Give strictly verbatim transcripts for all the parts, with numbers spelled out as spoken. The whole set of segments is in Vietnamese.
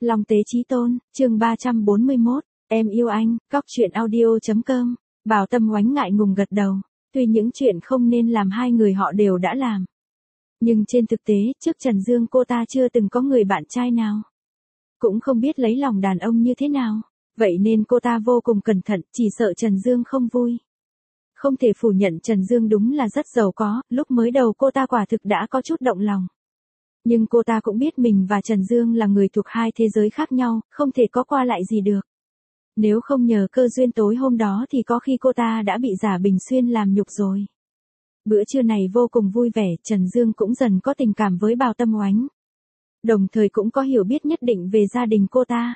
Long Tế Chí Tôn, chương ba trăm bốn mươi mốt, em yêu anh, cóc truyện audio.com. Bảo Tâm Oánh ngại ngùng gật đầu, tuy những chuyện không nên làm hai người họ đều đã làm. Nhưng trên thực tế, trước Trần Dương cô ta chưa từng có người bạn trai nào. Cũng không biết lấy lòng đàn ông như thế nào. Vậy nên cô ta vô cùng cẩn thận, chỉ sợ Trần Dương không vui. Không thể phủ nhận Trần Dương đúng là rất giàu có, lúc mới đầu cô ta quả thực đã có chút động lòng. Nhưng cô ta cũng biết mình và Trần Dương là người thuộc hai thế giới khác nhau, không thể có qua lại gì được. Nếu không nhờ cơ duyên tối hôm đó thì có khi cô ta đã bị Giả Bình Xuyên làm nhục rồi. Bữa trưa này vô cùng vui vẻ, Trần Dương cũng dần có tình cảm với Bảo Tâm Oánh. Đồng thời cũng có hiểu biết nhất định về gia đình cô ta.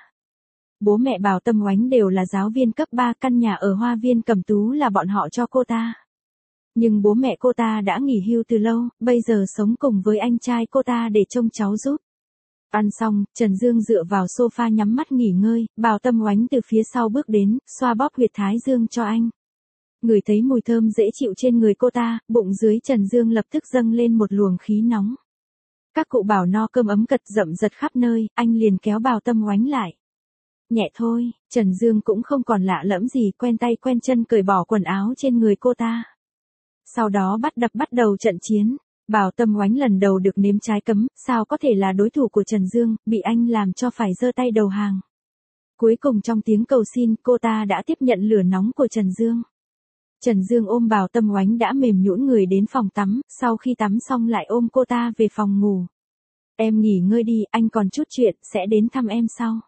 Bố mẹ Bảo Tâm Oánh đều là giáo viên cấp ba, căn nhà ở Hoa Viên Cẩm Tú là bọn họ cho cô ta. Nhưng bố mẹ cô ta đã nghỉ hưu từ lâu, bây giờ sống cùng với anh trai cô ta để trông cháu giúp. Ăn xong, Trần Dương dựa vào sofa nhắm mắt nghỉ ngơi, Bảo Tâm Oánh từ phía sau bước đến, xoa bóp huyệt thái dương cho anh. Ngửi thấy mùi thơm dễ chịu trên người cô ta, bụng dưới Trần Dương lập tức dâng lên một luồng khí nóng. Các cụ bảo no cơm ấm cật rậm rật khắp nơi, anh liền kéo Bảo Tâm Oánh lại. Nhẹ thôi, Trần Dương cũng không còn lạ lẫm gì, quen tay quen chân cởi bỏ quần áo trên người cô ta. Sau đó bắt đập bắt đầu trận chiến. Bảo Tâm Oánh lần đầu được nếm trái cấm, sao có thể là đối thủ của Trần Dương, bị anh làm cho phải giơ tay đầu hàng. Cuối cùng trong tiếng cầu xin, cô ta đã tiếp nhận lửa nóng của Trần Dương. Trần Dương ôm Bảo Tâm Oánh đã mềm nhũn người đến phòng tắm, sau khi tắm xong lại ôm cô ta về phòng ngủ. Em nghỉ ngơi đi, anh còn chút chuyện, sẽ đến thăm em sau.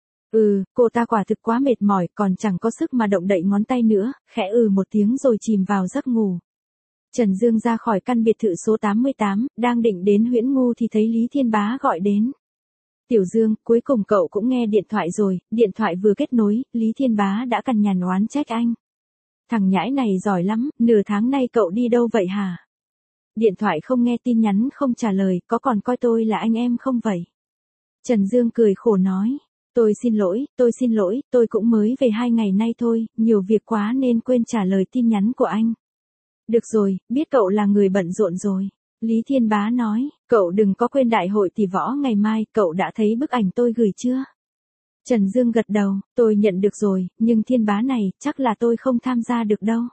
Ừ, cô ta quả thực quá mệt mỏi, còn chẳng có sức mà động đậy ngón tay nữa, khẽ ừ một tiếng rồi chìm vào giấc ngủ. Trần Dương ra khỏi căn biệt thự số tám mươi tám, đang định đến Huyễn Ngu thì thấy Lý Thiên Bá gọi đến. Tiểu Dương, cuối cùng cậu cũng nghe điện thoại rồi, điện thoại vừa kết nối, Lý Thiên Bá đã cằn nhằn oán trách anh. Thằng nhãi này giỏi lắm, nửa tháng nay cậu đi đâu vậy hả? Điện thoại không nghe, tin nhắn không trả lời, có còn coi tôi là anh em không vậy? Trần Dương cười khổ nói. Tôi xin lỗi, tôi xin lỗi, tôi cũng mới về hai ngày nay thôi, nhiều việc quá nên quên trả lời tin nhắn của anh. Được rồi, biết cậu là người bận rộn rồi. Lý Thiên Bá nói, cậu đừng có quên đại hội tỷ võ ngày mai, cậu đã thấy bức ảnh tôi gửi chưa? Trần Dương gật đầu, tôi nhận được rồi, nhưng Thiên Bá này, chắc là tôi không tham gia được đâu.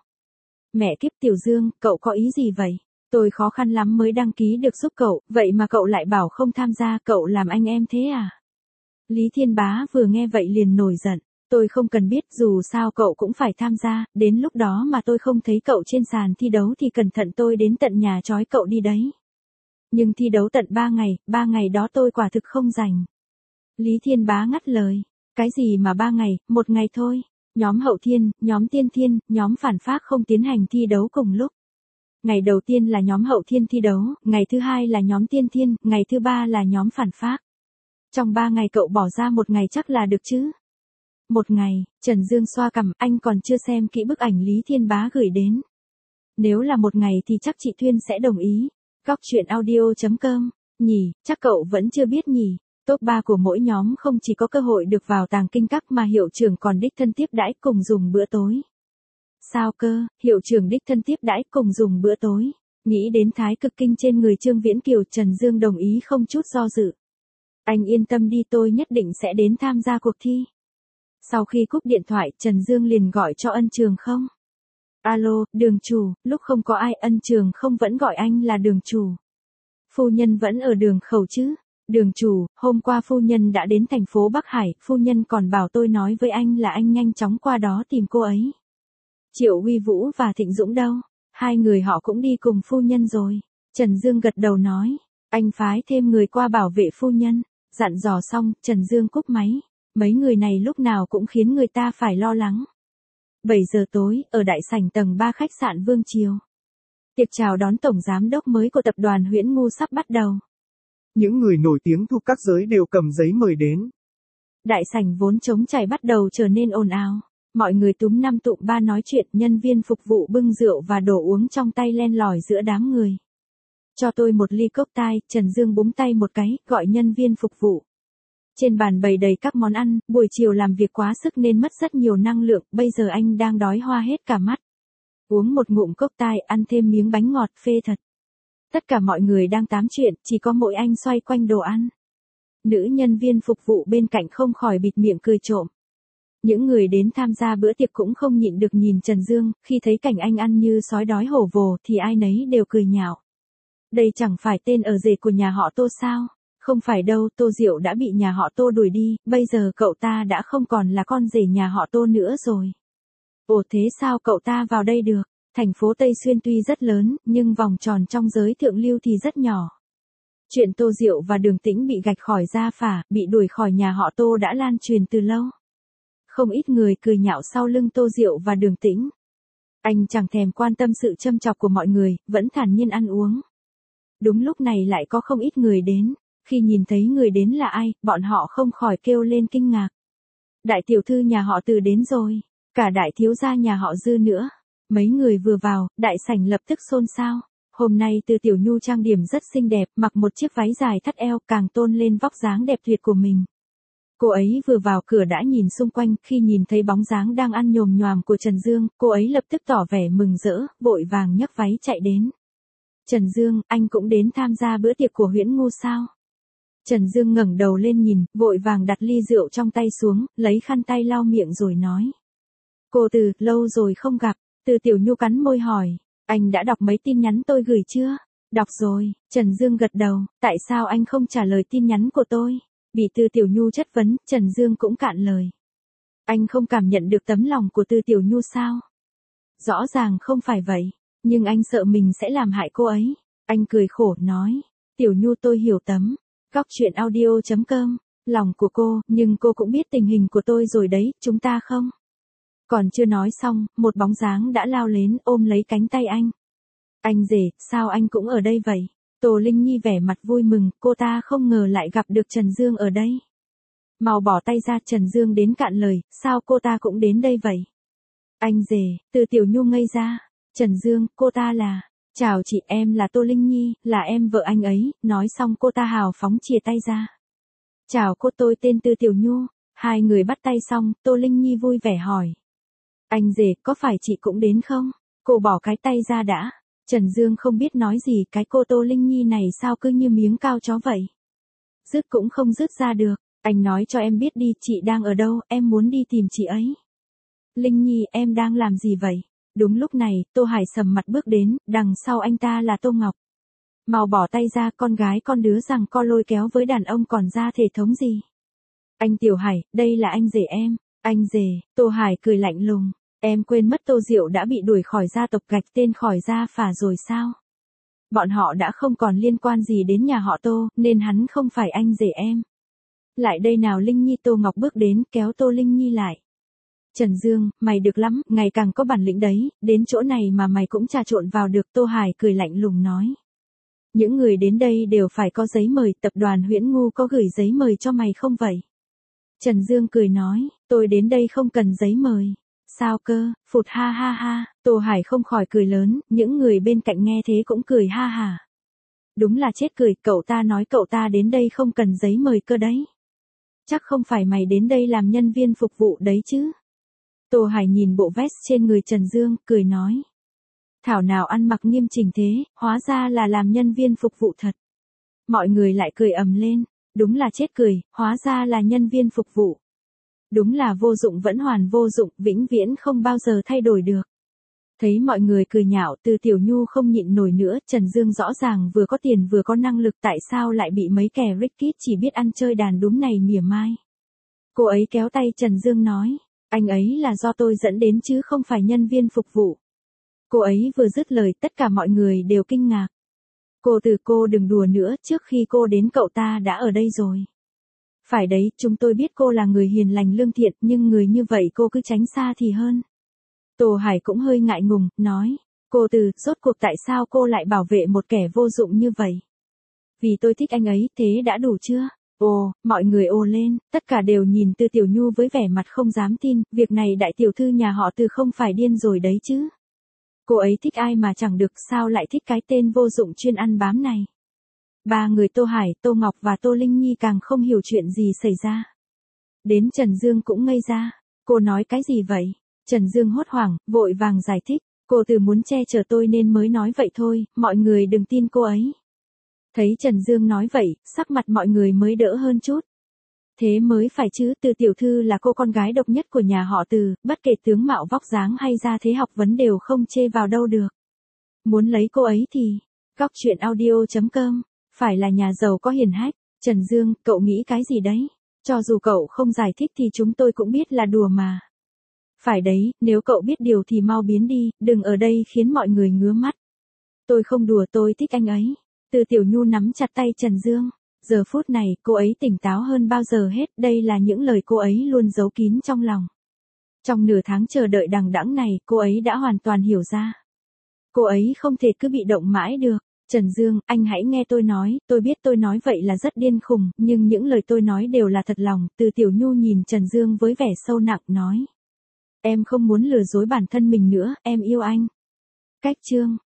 Mẹ kiếp Tiểu Dương, cậu có ý gì vậy? Tôi khó khăn lắm mới đăng ký được giúp cậu, vậy mà cậu lại bảo không tham gia, cậu làm anh em thế à? Lý Thiên Bá vừa nghe vậy liền nổi giận. Tôi không cần biết, dù sao cậu cũng phải tham gia, đến lúc đó mà tôi không thấy cậu trên sàn thi đấu thì cẩn thận tôi đến tận nhà trói cậu đi đấy. Nhưng thi đấu tận ba ngày, ba ngày đó tôi quả thực không rảnh. Lý Thiên Bá ngắt lời. Cái gì mà ba ngày, một ngày thôi. Nhóm Hậu Thiên, nhóm Tiên Thiên, nhóm Phản Phác không tiến hành thi đấu cùng lúc. Ngày đầu tiên là nhóm Hậu Thiên thi đấu, ngày thứ hai là nhóm Tiên Thiên, ngày thứ ba là nhóm Phản Phác. Trong ba ngày cậu bỏ ra một ngày chắc là được chứ? Một ngày, Trần Dương xoa cằm, anh còn chưa xem kỹ bức ảnh Lý Thiên Bá gửi đến. Nếu là một ngày thì chắc chị Thuyên sẽ đồng ý. Cóc truyện audio.com, nhỉ, chắc cậu vẫn chưa biết nhỉ. Top ba của mỗi nhóm không chỉ có cơ hội được vào tàng kinh các mà hiệu trưởng còn đích thân tiếp đãi cùng dùng bữa tối. Sao cơ, hiệu trưởng đích thân tiếp đãi cùng dùng bữa tối. Nghĩ đến thái cực kinh trên người Trương Viễn Kiều, Trần Dương đồng ý không chút do dự. Anh yên tâm đi, tôi nhất định sẽ đến tham gia cuộc thi. Sau khi cúp điện thoại, Trần Dương liền gọi cho Ân Trường Không. Alo, Đường chủ, lúc không có ai, Ân Trường Không vẫn gọi anh là Đường chủ. Phu nhân vẫn ở Đường Khẩu chứ? Đường chủ, hôm qua phu nhân đã đến thành phố Bắc Hải, phu nhân còn bảo tôi nói với anh là anh nhanh chóng qua đó tìm cô ấy. Triệu Huy Vũ và Thịnh Dũng đâu? Hai người họ cũng đi cùng phu nhân rồi. Trần Dương gật đầu nói, anh phái thêm người qua bảo vệ phu nhân. Dặn dò xong, Trần Dương cúp máy. Mấy người này lúc nào cũng khiến người ta phải lo lắng. bảy giờ tối, ở đại sảnh tầng ba khách sạn Vương Triều. Tiệc chào đón tổng giám đốc mới của tập đoàn Huyễn Ngu sắp bắt đầu. Những người nổi tiếng thuộc các giới đều cầm giấy mời đến. Đại sảnh vốn trống trải bắt đầu trở nên ồn ào. Mọi người túm năm tụm ba nói chuyện, nhân viên phục vụ bưng rượu và đồ uống trong tay len lỏi giữa đám người. Cho tôi một ly cocktail, Trần Dương búng tay một cái, gọi nhân viên phục vụ. Trên bàn bày đầy các món ăn, buổi chiều làm việc quá sức nên mất rất nhiều năng lượng, bây giờ anh đang đói hoa hết cả mắt. Uống một ngụm cocktail, ăn thêm miếng bánh ngọt, phê thật. Tất cả mọi người đang tám chuyện, chỉ có mỗi anh xoay quanh đồ ăn. Nữ nhân viên phục vụ bên cạnh không khỏi bịt miệng cười trộm. Những người đến tham gia bữa tiệc cũng không nhịn được nhìn Trần Dương, khi thấy cảnh anh ăn như sói đói hổ vồ thì ai nấy đều cười nhạo. Đây chẳng phải tên ở rể của nhà họ Tô sao? Không phải đâu, Tô Diệu đã bị nhà họ Tô đuổi đi, bây giờ cậu ta đã không còn là con rể nhà họ Tô nữa rồi. Ồ thế sao cậu ta vào đây được? Thành phố Tây Xuyên tuy rất lớn, nhưng vòng tròn trong giới thượng lưu thì rất nhỏ. Chuyện Tô Diệu và Đường Tĩnh bị gạch khỏi gia phả, bị đuổi khỏi nhà họ Tô đã lan truyền từ lâu. Không ít người cười nhạo sau lưng Tô Diệu và Đường Tĩnh. Anh chẳng thèm quan tâm sự châm chọc của mọi người, vẫn thản nhiên ăn uống. Đúng lúc này lại có không ít người đến. Khi nhìn thấy người đến là ai, bọn họ không khỏi kêu lên kinh ngạc. Đại tiểu thư nhà họ Từ đến rồi, cả đại thiếu gia nhà họ Dư nữa. Mấy người vừa vào, đại sảnh lập tức xôn xao. Hôm nay Từ Tiểu Nhu trang điểm rất xinh đẹp, mặc một chiếc váy dài thắt eo càng tôn lên vóc dáng đẹp tuyệt của mình. Cô ấy vừa vào cửa đã nhìn xung quanh, khi nhìn thấy bóng dáng đang ăn nhồm nhoàm của Trần Dương, cô ấy lập tức tỏ vẻ mừng rỡ, vội vàng nhấc váy chạy đến. Trần Dương, anh cũng đến tham gia bữa tiệc của Huyễn Ngu sao? Trần Dương ngẩng đầu lên nhìn, vội vàng đặt ly rượu trong tay xuống, lấy khăn tay lau miệng rồi nói. Cô Từ, lâu rồi không gặp. Từ Tiểu Nhu cắn môi hỏi, anh đã đọc mấy tin nhắn tôi gửi chưa? Đọc rồi, Trần Dương gật đầu, tại sao anh không trả lời tin nhắn của tôi? Bị Từ Tiểu Nhu chất vấn, Trần Dương cũng cạn lời. Anh không cảm nhận được tấm lòng của Từ Tiểu Nhu sao? Rõ ràng không phải vậy, nhưng anh sợ mình sẽ làm hại cô ấy. Anh cười khổ nói, Tiểu Nhu tôi hiểu tấm. Góc chuyện audio chấm com, lòng của cô, nhưng cô cũng biết tình hình của tôi rồi đấy, chúng ta không? Còn chưa nói xong, một bóng dáng đã lao đến ôm lấy cánh tay anh. Anh rể, sao anh cũng ở đây vậy? Tô Linh Nhi vẻ mặt vui mừng, cô ta không ngờ lại gặp được Trần Dương ở đây. Mau bỏ tay ra, Trần Dương đến cạn lời, sao cô ta cũng đến đây vậy? Anh rể, Từ Tiểu Nhu ngây ra. Trần Dương, cô ta là... Chào chị, em là Tô Linh Nhi, là em vợ anh ấy. Nói xong cô ta hào phóng chìa tay ra. Chào cô, tôi tên Từ Tiểu Nhu. Hai người bắt tay xong, Tô Linh Nhi vui vẻ hỏi. Anh rể, có phải chị cũng đến không? Cô bỏ cái tay ra đã. Trần Dương không biết nói gì, cái cô Tô Linh Nhi này sao cứ như miếng cao chó vậy. Dứt cũng không dứt ra được. Anh nói cho em biết đi, chị đang ở đâu, em muốn đi tìm chị ấy. Linh Nhi, em đang làm gì vậy? Đúng lúc này, Tô Hải sầm mặt bước đến, đằng sau anh ta là Tô Ngọc. Mau bỏ tay ra, con gái con đứa rằng co lôi kéo với đàn ông còn ra thể thống gì. Anh Tiểu Hải, đây là anh rể em. Anh rể, Tô Hải cười lạnh lùng. Em quên mất Tô Diệu đã bị đuổi khỏi gia tộc gạch tên khỏi gia phả rồi sao? Bọn họ đã không còn liên quan gì đến nhà họ Tô, nên hắn không phải anh rể em. Lại đây nào Linh Nhi. Tô Ngọc bước đến, kéo Tô Linh Nhi lại. Trần Dương, mày được lắm, ngày càng có bản lĩnh đấy, đến chỗ này mà mày cũng trà trộn vào được. Tô Hải cười lạnh lùng nói. Những người đến đây đều phải có giấy mời, tập đoàn Huyễn Ngu có gửi giấy mời cho mày không vậy? Trần Dương cười nói, tôi đến đây không cần giấy mời. Sao cơ, phụt ha ha ha, Tô Hải không khỏi cười lớn, những người bên cạnh nghe thế cũng cười ha hả. Đúng là chết cười, cậu ta nói cậu ta đến đây không cần giấy mời cơ đấy. Chắc không phải mày đến đây làm nhân viên phục vụ đấy chứ? Tô Hải nhìn bộ vest trên người Trần Dương, cười nói. Thảo nào ăn mặc nghiêm chỉnh thế, hóa ra là làm nhân viên phục vụ thật. Mọi người lại cười ầm lên, đúng là chết cười, hóa ra là nhân viên phục vụ. Đúng là vô dụng vẫn hoàn vô dụng, vĩnh viễn không bao giờ thay đổi được. Thấy mọi người cười nhạo, Từ Tiểu Nhu không nhịn nổi nữa, Trần Dương rõ ràng vừa có tiền vừa có năng lực, tại sao lại bị mấy kẻ rich kid chỉ biết ăn chơi đàn đúng này mỉa mai. Cô ấy kéo tay Trần Dương nói, anh ấy là do tôi dẫn đến chứ không phải nhân viên phục vụ. Cô ấy vừa dứt lời, tất cả mọi người đều kinh ngạc. Cô Từ, cô đừng đùa nữa, trước khi cô đến cậu ta đã ở đây rồi. Phải đấy, chúng tôi biết cô là người hiền lành lương thiện, nhưng người như vậy cô cứ tránh xa thì hơn. Tô Hải cũng hơi ngại ngùng, nói, cô Từ, rốt cuộc tại sao cô lại bảo vệ một kẻ vô dụng như vậy? Vì tôi thích anh ấy, thế đã đủ chưa? Ồ, mọi người ồ lên, tất cả đều nhìn Từ Tiểu Nhu với vẻ mặt không dám tin, việc này đại tiểu thư nhà họ Từ không phải điên rồi đấy chứ. Cô ấy thích ai mà chẳng được, sao lại thích cái tên vô dụng chuyên ăn bám này? Ba người Tô Hải, Tô Ngọc và Tô Linh Nhi càng không hiểu chuyện gì xảy ra. Đến Trần Dương cũng ngây ra, cô nói cái gì vậy? Trần Dương hốt hoảng, vội vàng giải thích, cô Từ muốn che chở tôi nên mới nói vậy thôi, mọi người đừng tin cô ấy. Thấy Trần Dương nói vậy, sắc mặt mọi người mới đỡ hơn chút. Thế mới phải chứ, Từ tiểu thư là cô con gái độc nhất của nhà họ Từ, bất kể tướng mạo vóc dáng hay gia thế học vấn đều không chê vào đâu được. Muốn lấy cô ấy thì, góc chuyện audio chấm com, phải là nhà giàu có hiền hách. Trần Dương, cậu nghĩ cái gì đấy? Cho dù cậu không giải thích thì chúng tôi cũng biết là đùa mà. Phải đấy, nếu cậu biết điều thì mau biến đi, đừng ở đây khiến mọi người ngứa mắt. Tôi không đùa, tôi thích anh ấy. Từ Tiểu Nhu nắm chặt tay Trần Dương. Giờ phút này, cô ấy tỉnh táo hơn bao giờ hết, đây là những lời cô ấy luôn giấu kín trong lòng. Trong nửa tháng chờ đợi đằng đẵng này, cô ấy đã hoàn toàn hiểu ra. Cô ấy không thể cứ bị động mãi được. Trần Dương, anh hãy nghe tôi nói, tôi biết tôi nói vậy là rất điên khùng, nhưng những lời tôi nói đều là thật lòng. Từ Tiểu Nhu nhìn Trần Dương với vẻ sâu nặng nói. Em không muốn lừa dối bản thân mình nữa, em yêu anh. Cách chương